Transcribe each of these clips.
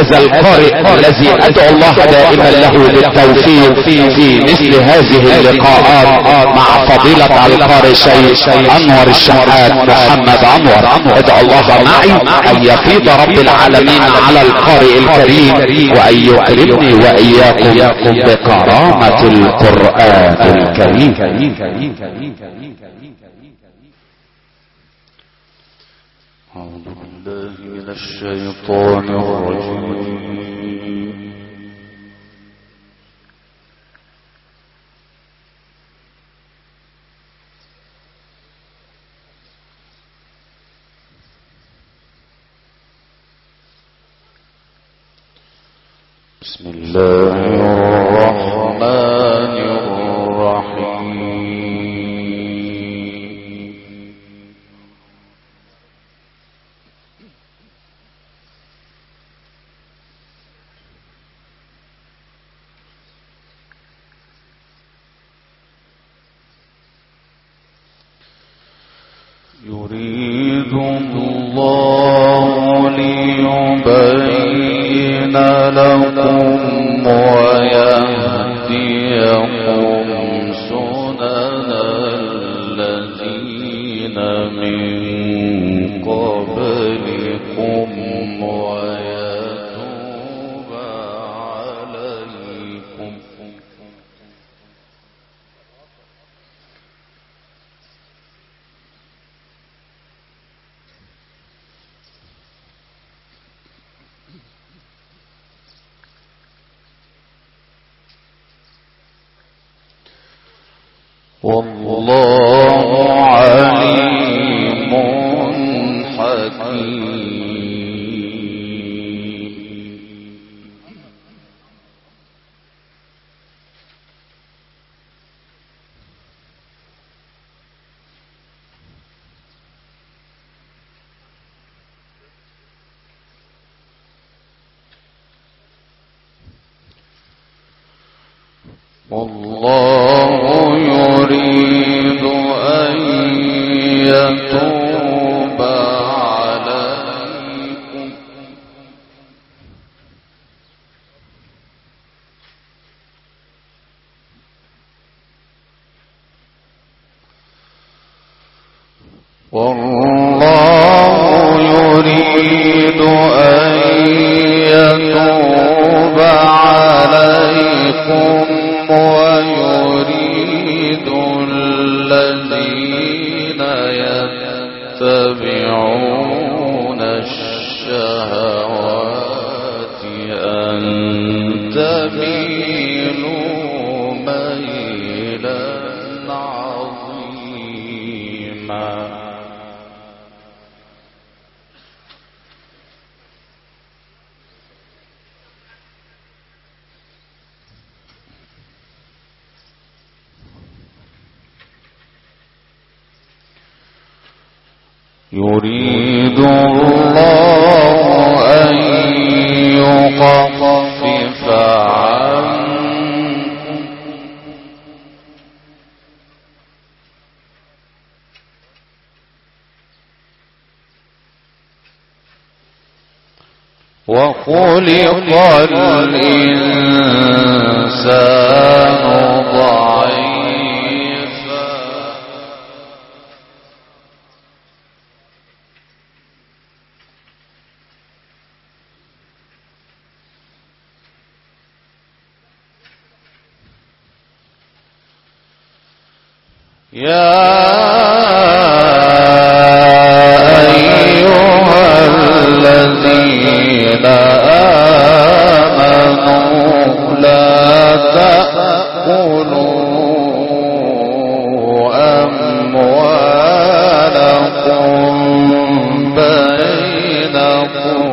هذا القارئ الذي ادعو الله دائما له بالتوفيق في مثل هذه اللقاءات مع فضيلة القارئ الشيخ انور الشحات محمد انور. ادعو الله معي ان يفيض رب العالمين على القارئ الكريم وان يكرمني واياكم بكرامة القرآن الكريم. أعوذ بالله من الشيطان الرجيم. بسم الله الرحمن الرحيم. يريد الله ليبين لكم ويهديكم سنن الذين من قبلكم ويتوب عليكم. والله عليم حكيم. والله يريد أن يتوب عليكم. والله يريد أن يتوب عليكم ويريد الذين يتبعون الشهوات أن تميلوا ميلا عظيما. يريد الله أن يخفف عنكم وخلق الإنسان ضعيفا. يا أيها الذين آمنوا لا تأكلوا أموالكم بينكم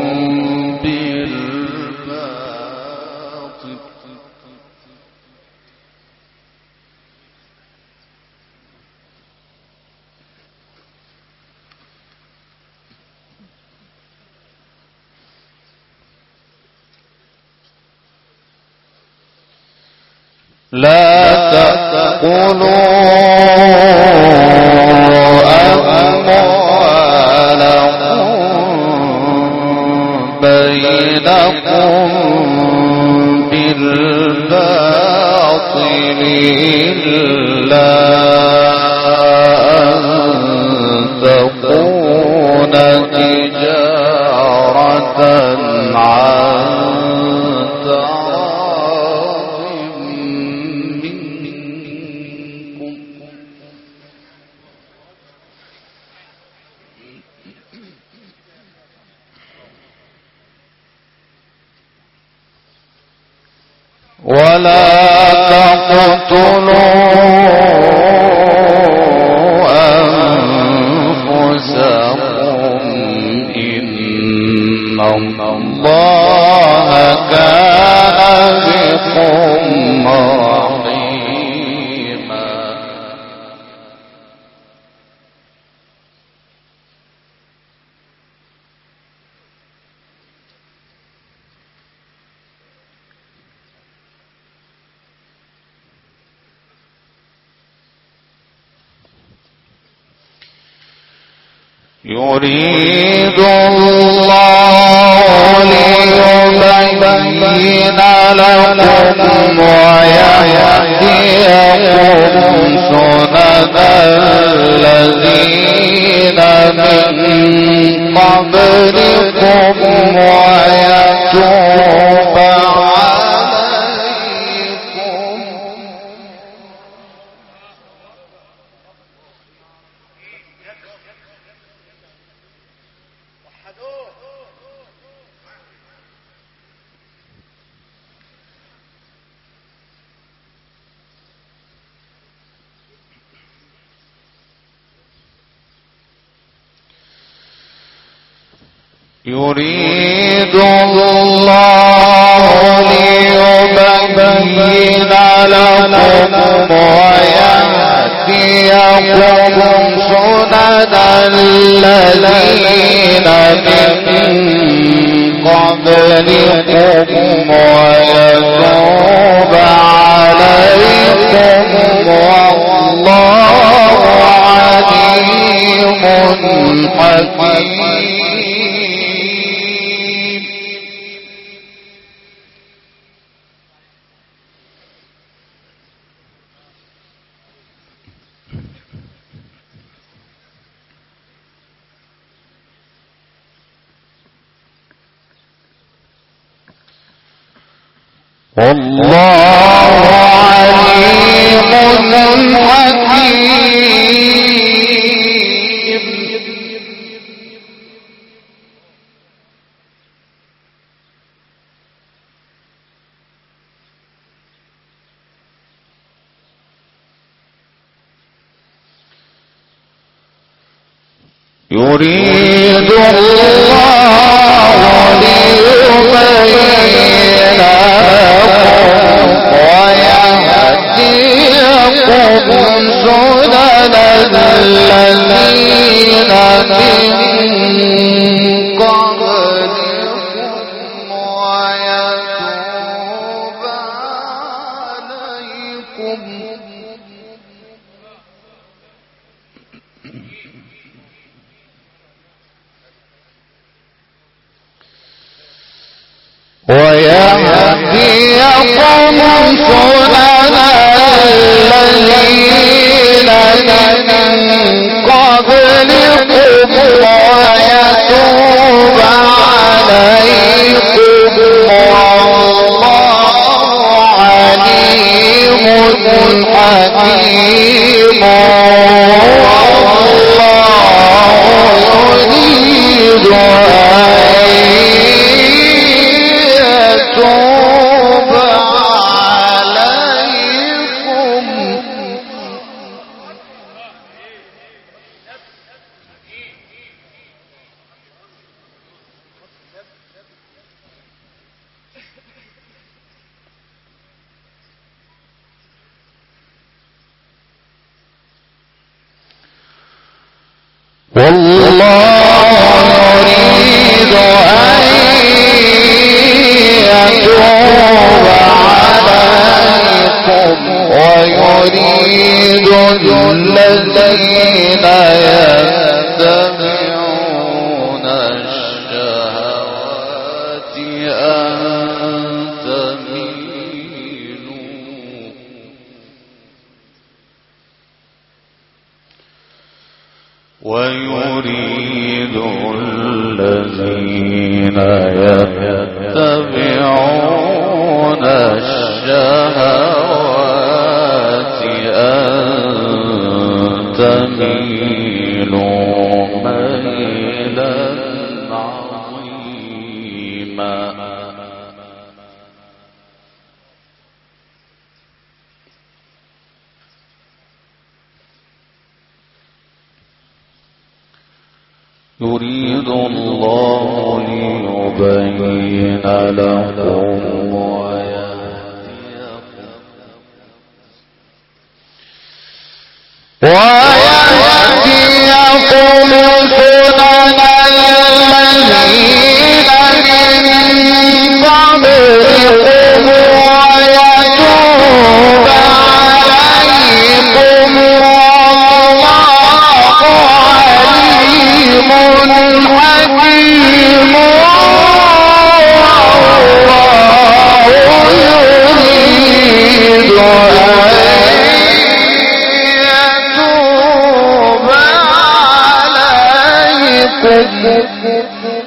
بالباطل لا تأكلوا أموالكم بينكم بينكم بالباطل إلا أن تكون تجارة عن تراض منكم. ولا تقتلوا أنفسكم إن الله كان بكم رحيما. يريد الله ليبين لكم ويهديكم سنن الذين من قبلكم ويتوب عليكم. يريد الله ليبين لكم ويهديكم سنن الذين من قبلكم ويتوب عليكم والله عليم حكيم. والله عليم حكيم. يريد الله ليبين ويهديكم سنن الذين من قبلكم ويتوب عليكم. ويهديكم سنن الذين من قبلكم ويتوب عليكم والله عليم حكيم. والله يريد توب عليكم. والله يريد أن يتوب عليكم ويريد الذين يتبعون الشهوات ويريد الذين يتبعون الشهوات أن تميلوا ميلا عظيما يريد الله ليبين لكم ويهديكم سنن الذين من قبلكم ويتوب عليكم عليم حكيم والله يريد أن يتوب عليكم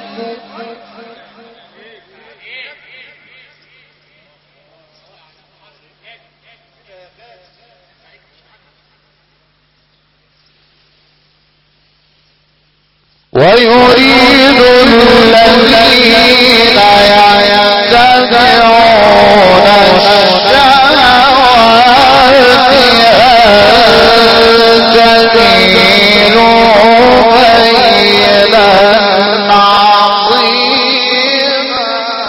ويريد الذين يتبعون الشهوات أن تميلوا ميلا عظيما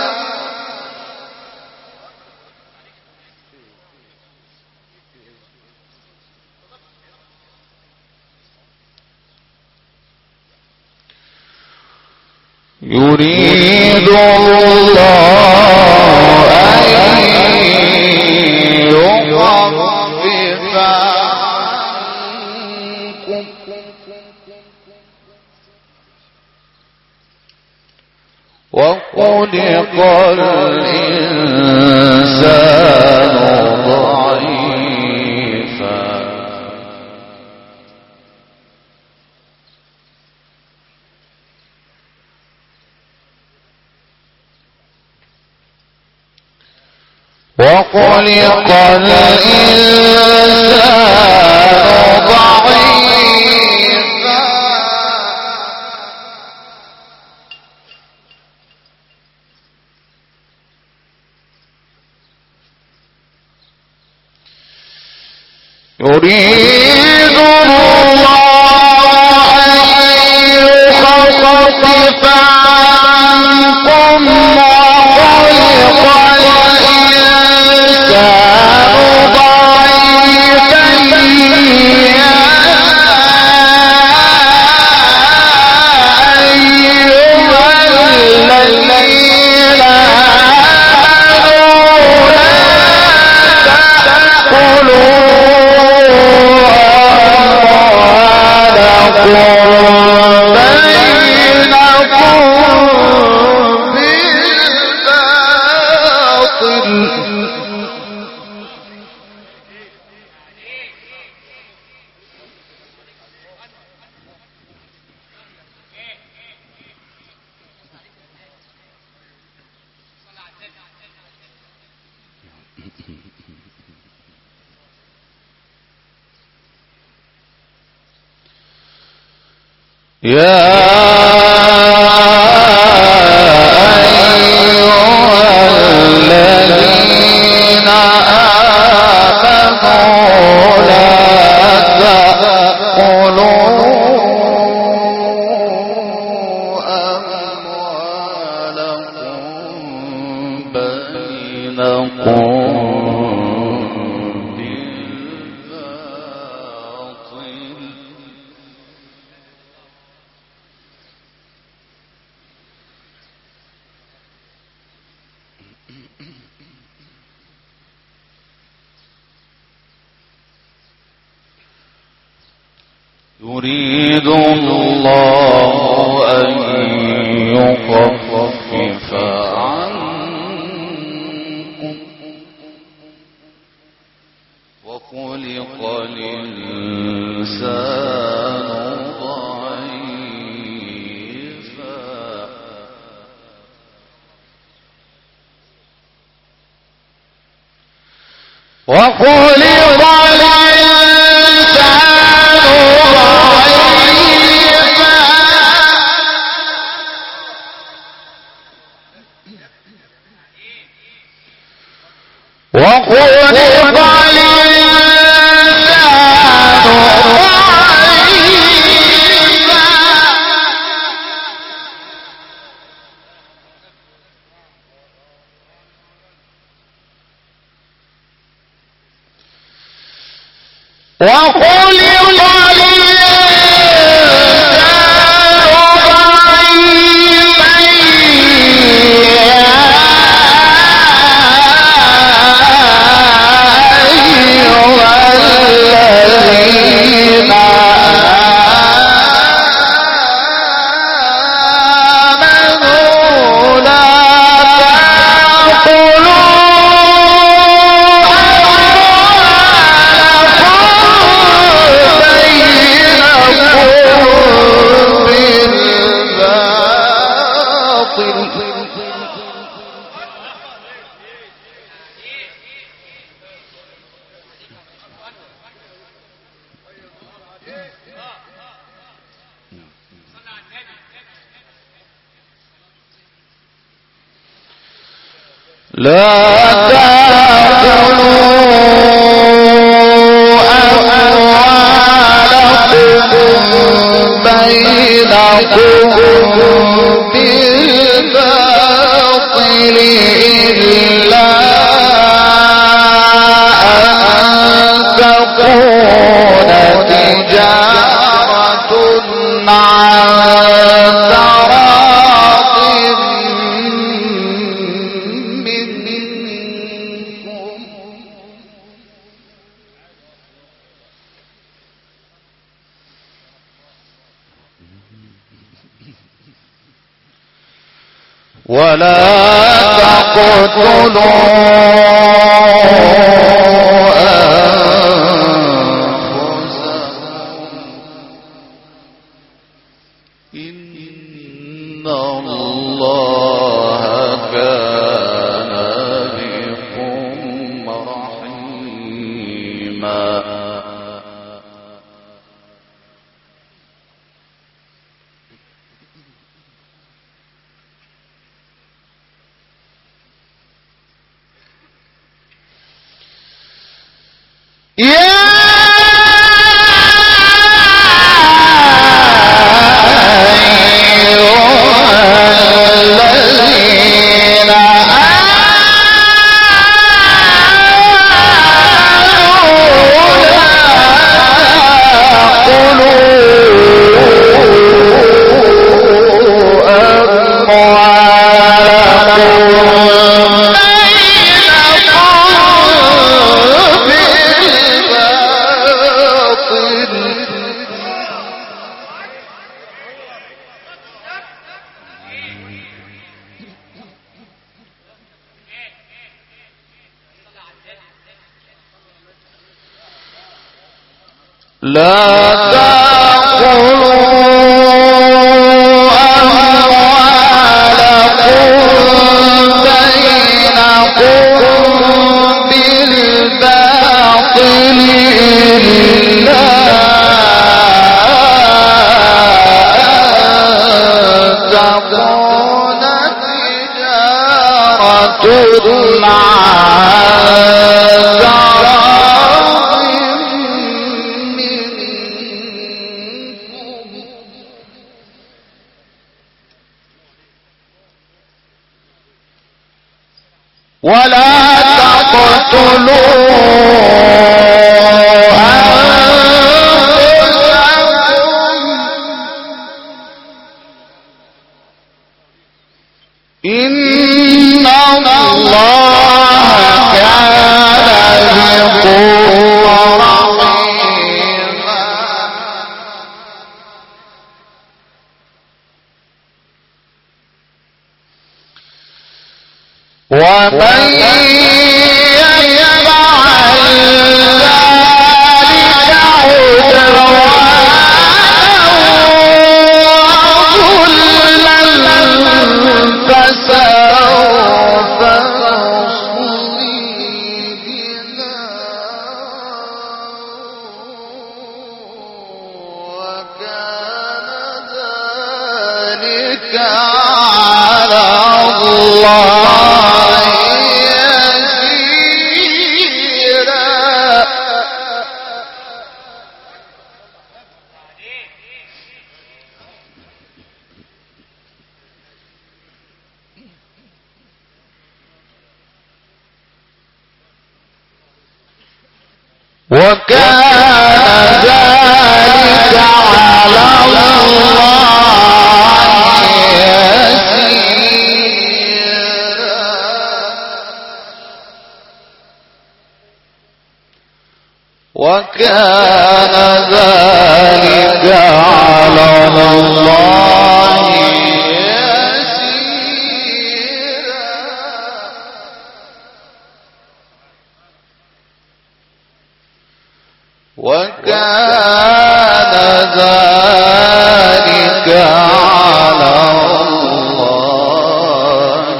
يريد الله أن يخفف عنكم وخلق الإنسان ضعيفا وخلق الإنسان ضعيفا يريد الله أن يخفف عنكم وخلق الإنسان ضعيفا يا أيها الذين آمنوا لا تأكلوا يا أيها الذين آمنوا لا تأكلوا أموالكم بينكم يريد الله أن يخفف عنكم وخلق الإنسان ضعيفا وخلق الإنسان ضعيفا لا تأكلوا أموالكم بينكم بالباطل إلا أن تكون تجارة عن تراض منكم ولا تقتلوا أنفسكم إن الله كان بكم رحيما لا تأكلوا أموالكم بينكم بالباطل إلا أن تكون تجارة ولا تقتلوا أنفسكم إن الله كان بكم رحيما ومن يفعل ذلك عدوانا فسوف نصليه نارا وكان ذلك على الله يسيرا وكان ذلك على الله يسيرا وكان ذلك على الله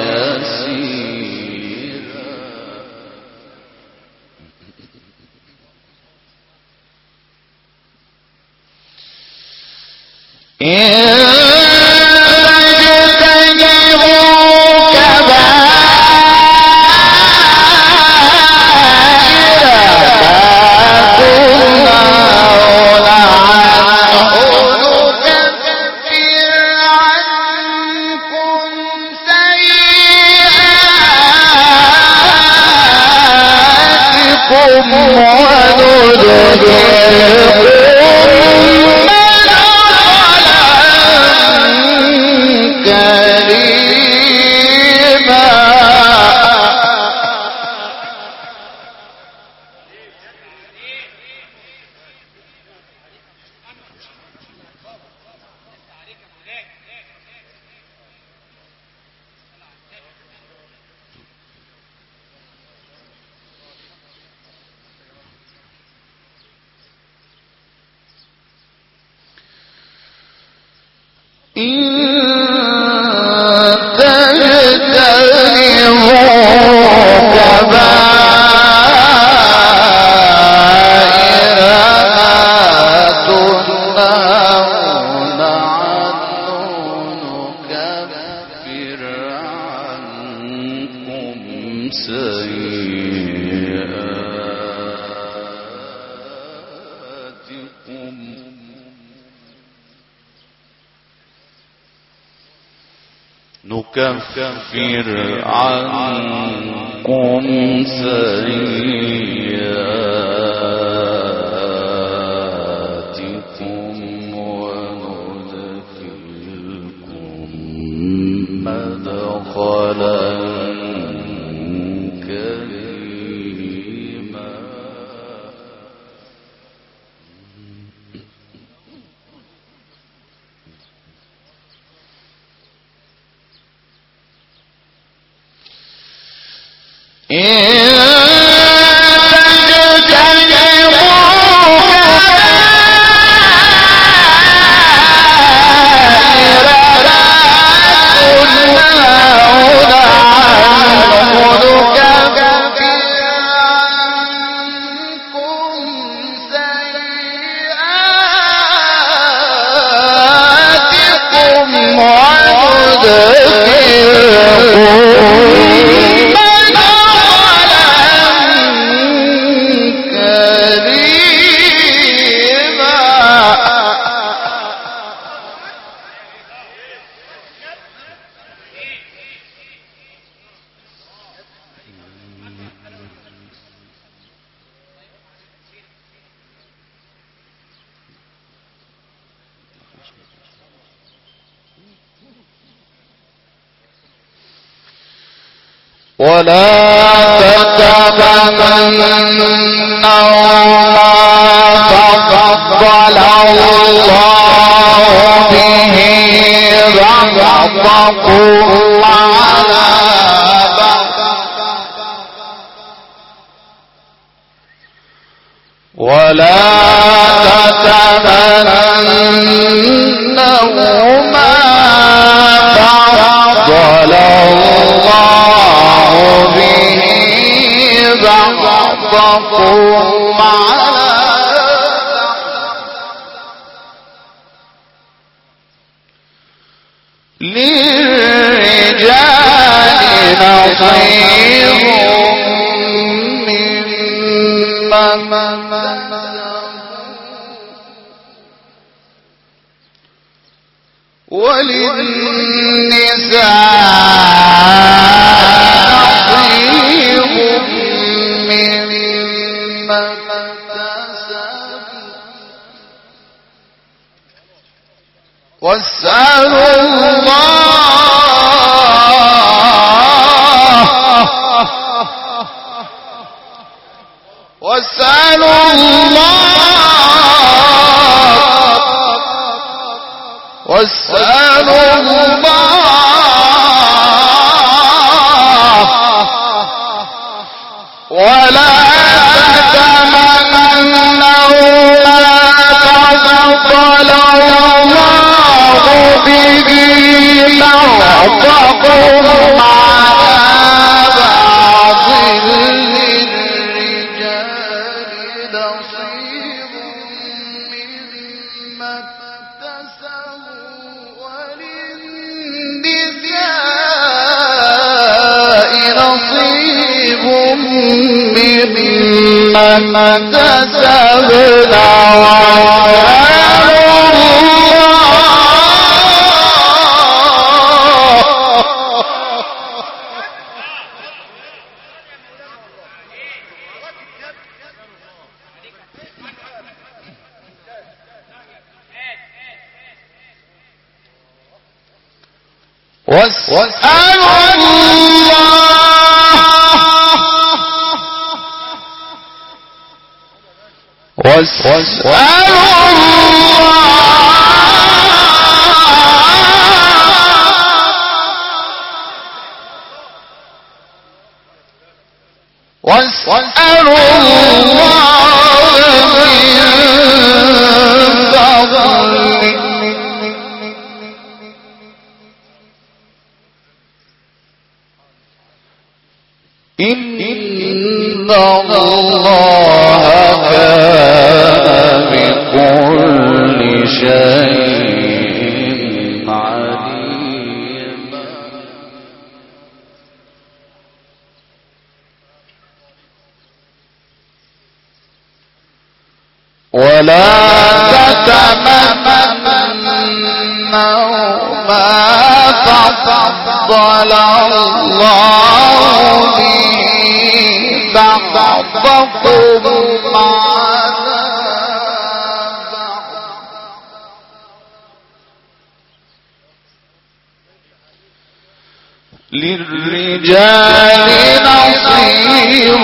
يسيرا نكفر عنكم سيئاتكم وندخلكم مدخلا كريما ولا تتمنوا ما فضل الله به بعضكم على بعض ولا تتمنوا ما فضل الله به بعضكم على للرجال نصيب مما وللنساء نصيب مما واسألوا الله ولا تتمنوا ما فضل الله به بعضكم على بعض للرجال نصيب مما اكتسبوا وللنساء نصيب مما اكتسبنا واسألوا إن الله كان بكل شيء عليما ولا تتمنوا ما فضل الله بعضكم على بعض للرجال نصيب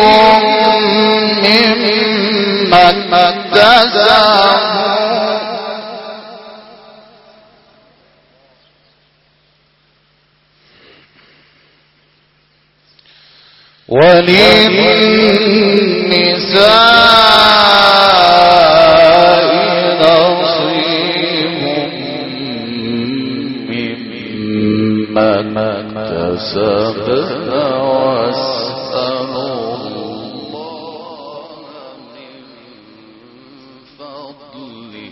مما اكتسبوا وللنساء نصيب مما اكتسبن واسألوا الله من فضله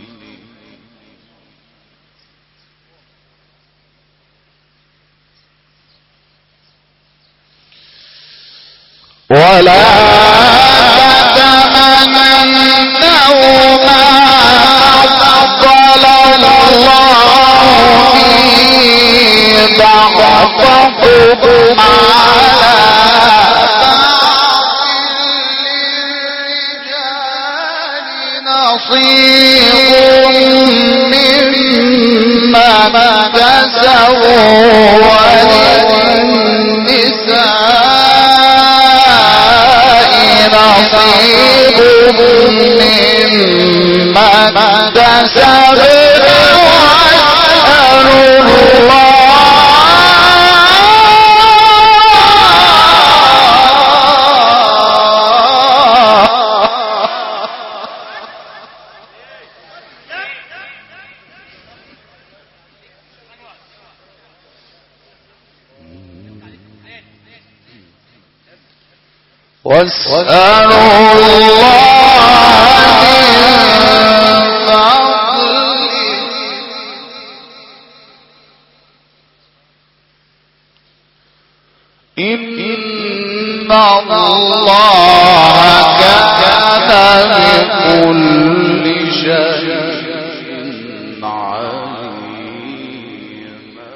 ولا تتمنوا ما فضل الله به بعضكم على للرجال نصيب مما اكتسبوا وللنساء نصيب مما اكتسبن واسألوا الله واسألوا الله من فضله إن الله كان بكل شيء عليما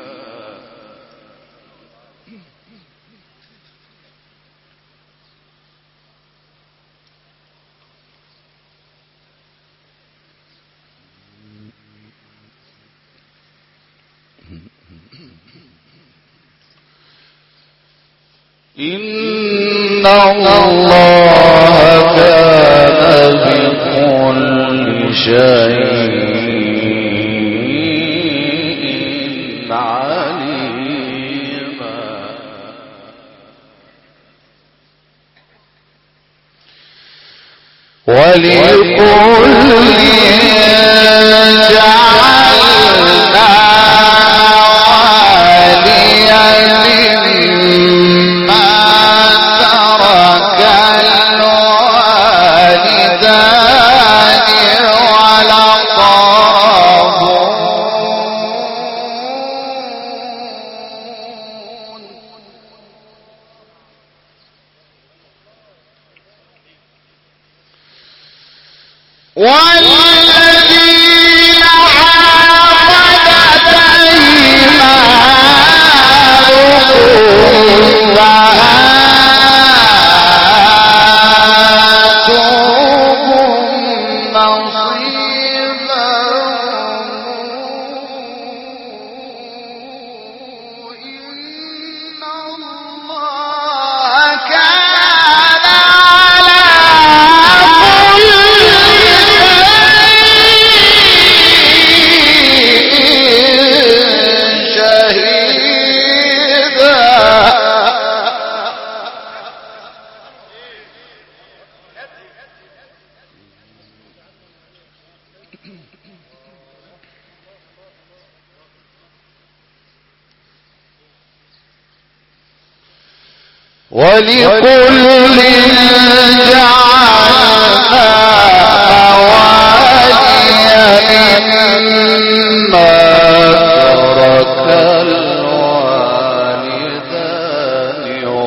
إن الله كان شيء عليما ولكل جعلنا واليا مما ترك الوالدان والذين عاقدت أيمانهم فآتوهم نصيبهم إن الله كان على ولكل جعلنا مواليا مما ترك الوالدان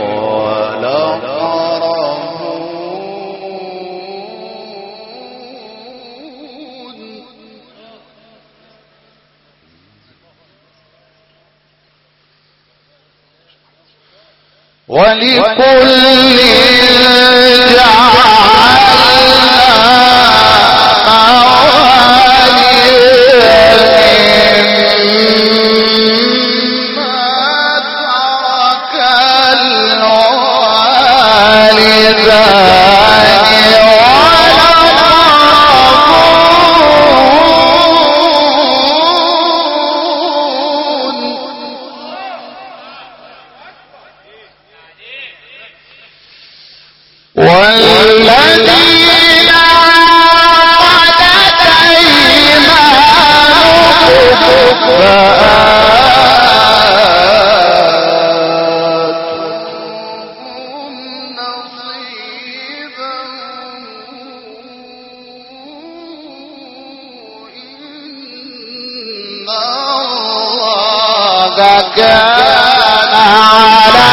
والأقربون ولكل جعلنا مواليا والذين عقدت أيمانهم فآتوهم نصيبهم إن الله كان على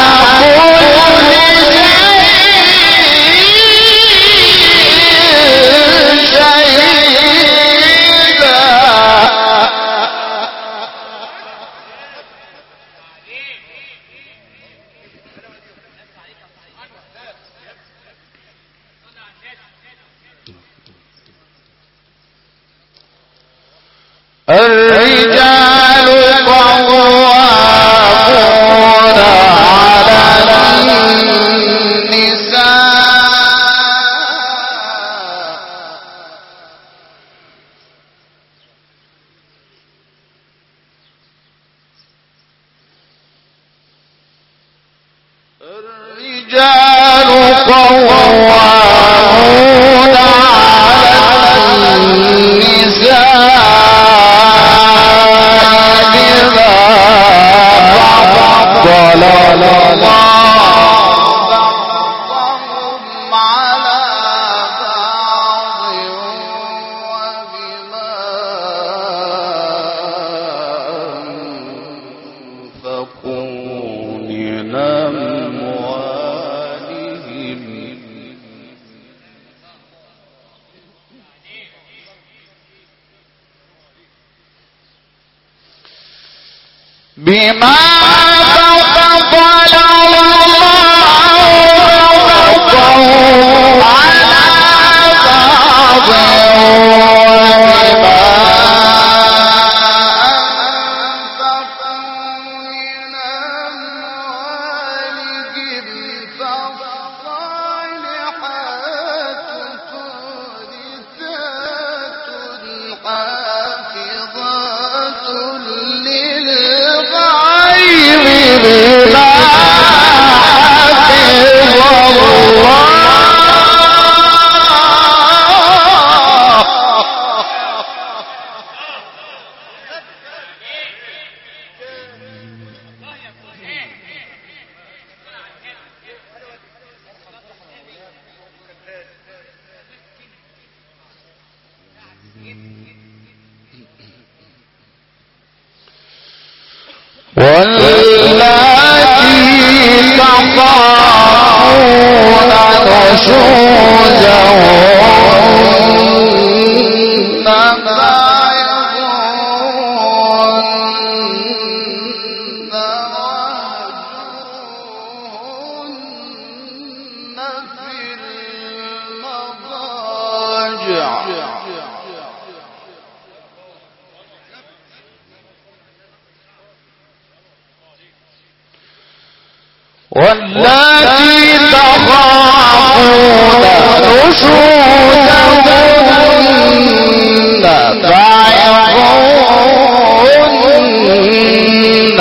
الرجال قوامون على النساء الرجال قوامون على النساء فضل الله بعضهم على بعض وبما أنفقوا من أموالهم بما فضل الله بعضهم على بعض وبما أنفقوا من أموالهم فالصالحات قانتات واللاتي تخافون نشوزهن واللاتي تخافون نشوزهن فعظوهن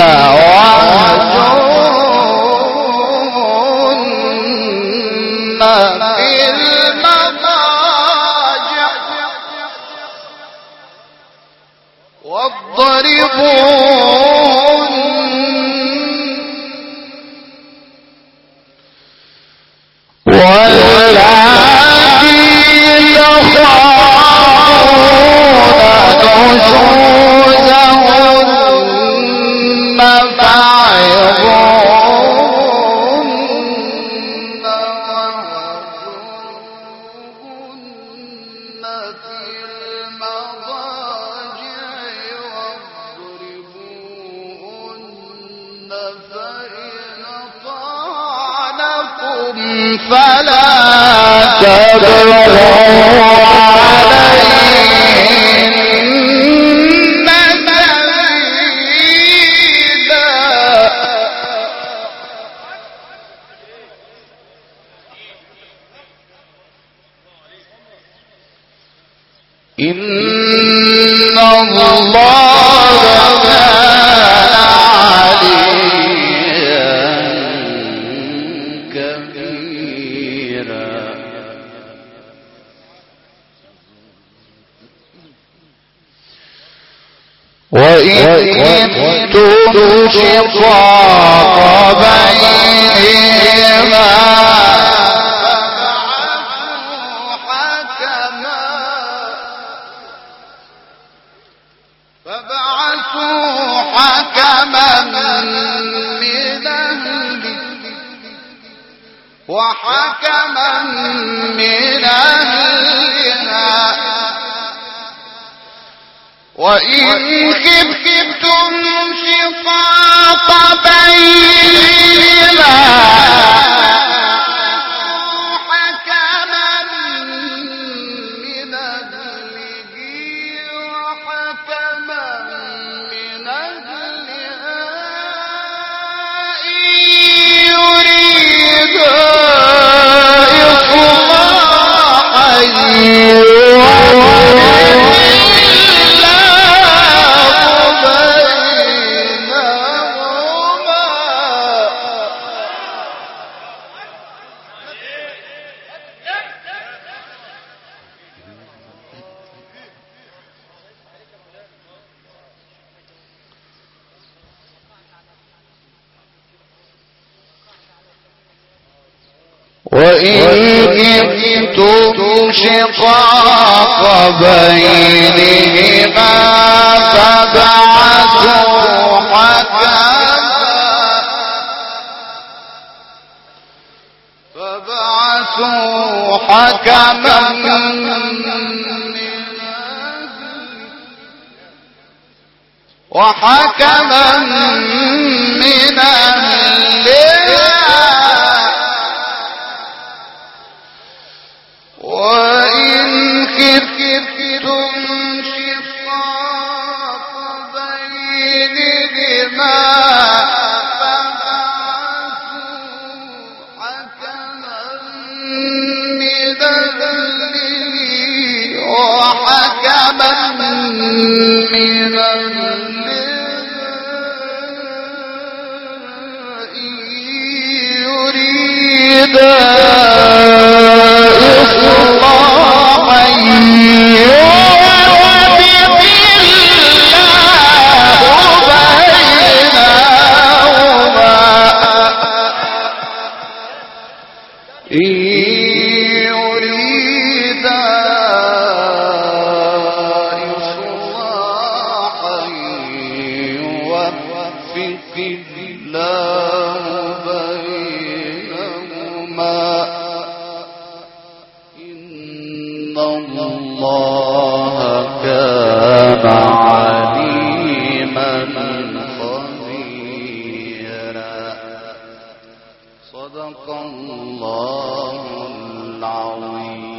واهجرهن في المضاجع واضربوهن واللاتي تخافون نشوزهن فعظوهن واهجروهن في المضاجع واضربوهن فإن أطعنكم فلا تبغوا عليهن سبيلا إن الله كان عليا كبيرا وإن كنتم شقاق بينهما فابعثوا حكما من أهله وحكما من أهلها وإن خفتم شقاق بينهما حكما من أهله وحكما من أهلها إن يريدا إصلاحا وإن كنتم شقاق بينهما فابعثوا حكما وحكما من أهلها وإن خفتم شقاق بينهما فابعثوا حكما من أهله وحكما من أهلها إن يريدا إصلاحا يوفق الله بينهما إن يريدا إصلاحا يوفق الله كان عليما خبيرا. صدق الله العظيم.